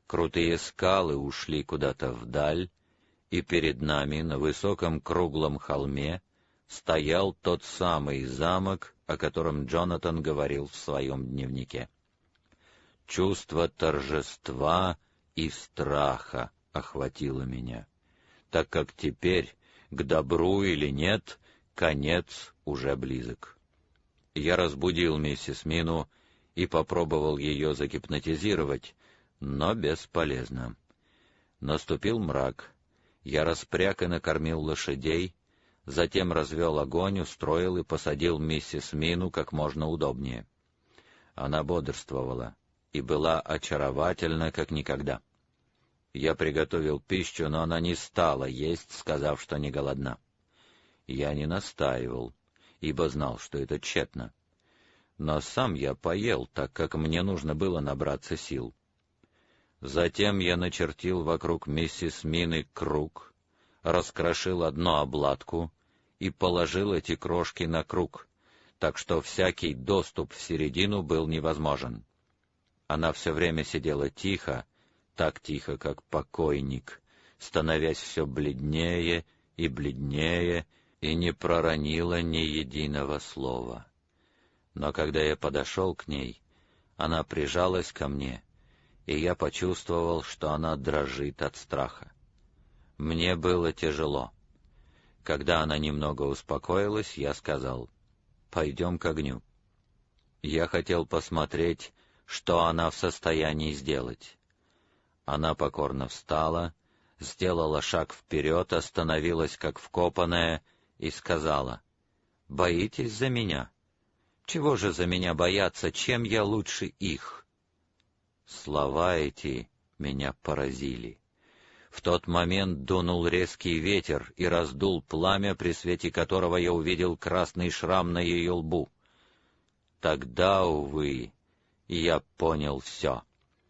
Крутые скалы ушли куда-то вдаль, и перед нами на высоком круглом холме стоял тот самый замок, о котором Джонатан говорил в своем дневнике. Чувство торжества и страха охватило меня, так как теперь, к добру или нет, конец уже близок. Я разбудил миссис Мину и попробовал ее загипнотизировать, но бесполезно. Наступил мрак. Я распряг и накормил лошадей, затем развел огонь, устроил и посадил миссис Мину как можно удобнее. Она бодрствовала и была очаровательна, как никогда. Я приготовил пищу, но она не стала есть, сказав, что не голодна. Я не настаивал, ибо знал, что это тщетно. Но сам я поел, так как мне нужно было набраться сил. Затем я начертил вокруг миссис Мины круг, раскрошил одну обладку и положил эти крошки на круг, так что всякий доступ в середину был невозможен. Она все время сидела тихо, так тихо, как покойник, становясь все бледнее и бледнее, и не проронила ни единого слова. Но когда я подошел к ней, она прижалась ко мне, и я почувствовал, что она дрожит от страха. Мне было тяжело. Когда она немного успокоилась, я сказал: «Пойдем к огню». Я хотел посмотреть, что она в состоянии сделать. Она покорно встала, сделала шаг вперед, остановилась как вкопанная и сказала: «Боитесь за меня? Чего же за меня бояться, чем я лучше их?» Слова эти меня поразили. В тот момент дунул резкий ветер и раздул пламя, при свете которого я увидел красный шрам на ее лбу. Тогда, увы, я понял все.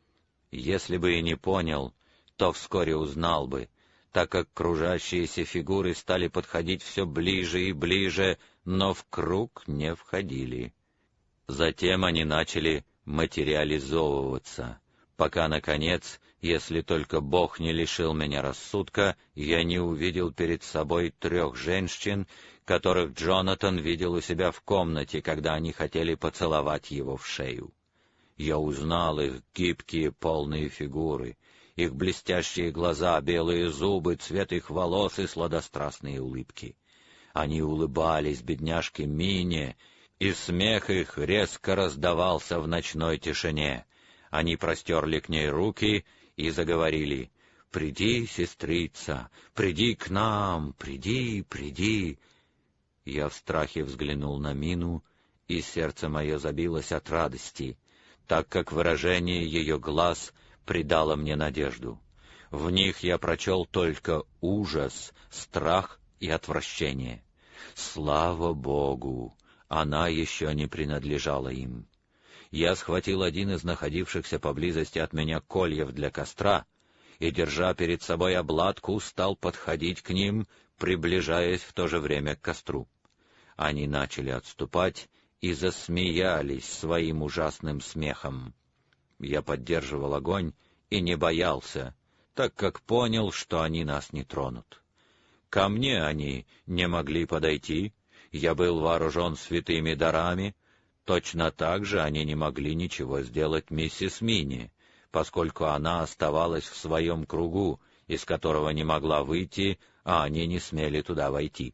Если бы и не понял, то вскоре узнал бы, так как кружащиеся фигуры стали подходить все ближе и ближе, но в круг не входили. Затем они начали материализовываться, пока, наконец, если только Бог не лишил меня рассудка, я не увидел перед собой 3 женщин, которых Джонатан видел у себя в комнате, когда они хотели поцеловать его в шею. Я узнал их гибкие полные фигуры, их блестящие глаза, белые зубы, цвет их волос и сладострастные улыбки. Они улыбались бедняжке Мине, и смех их резко раздавался в ночной тишине. Они простерли к ней руки и заговорили: «Приди, сестрица, приди к нам, приди, приди». Я в страхе взглянул на Мину, и сердце мое забилось от радости, так как выражение ее глаз придало мне надежду. В них я прочел только ужас, страх и отвращение. Слава Богу, она еще не принадлежала им. Я схватил один из находившихся поблизости от меня кольев для костра и, держа перед собой обладку, стал подходить к ним, приближаясь в то же время к костру. Они начали отступать и засмеялись своим ужасным смехом. Я поддерживал огонь и не боялся, так как понял, что они нас не тронут. Ко мне они не могли подойти, я был вооружен святыми дарами. Точно так же они не могли ничего сделать миссис Минни, поскольку она оставалась в своем кругу, из которого не могла выйти, а они не смели туда войти.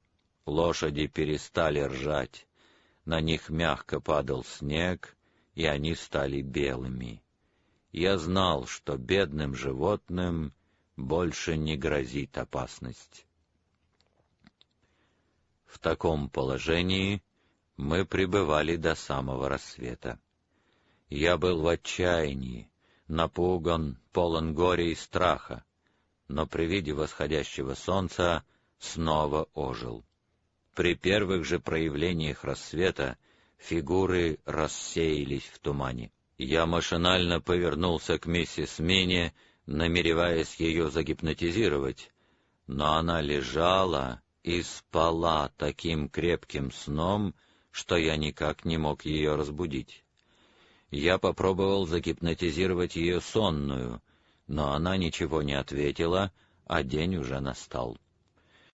Лошади перестали ржать, на них мягко падал снег, и они стали белыми. Я знал, что бедным животным больше не грозит опасность. В таком положении мы пребывали до самого рассвета. Я был в отчаянии, напуган, полон горя и страха, но при виде восходящего солнца снова ожил. При первых же проявлениях рассвета фигуры рассеялись в тумане. Я машинально повернулся к миссис Минни, намереваясь ее загипнотизировать, но она лежала и спала таким крепким сном, что я никак не мог ее разбудить. Я попробовал загипнотизировать ее сонную, Но она ничего не ответила, а день уже настал.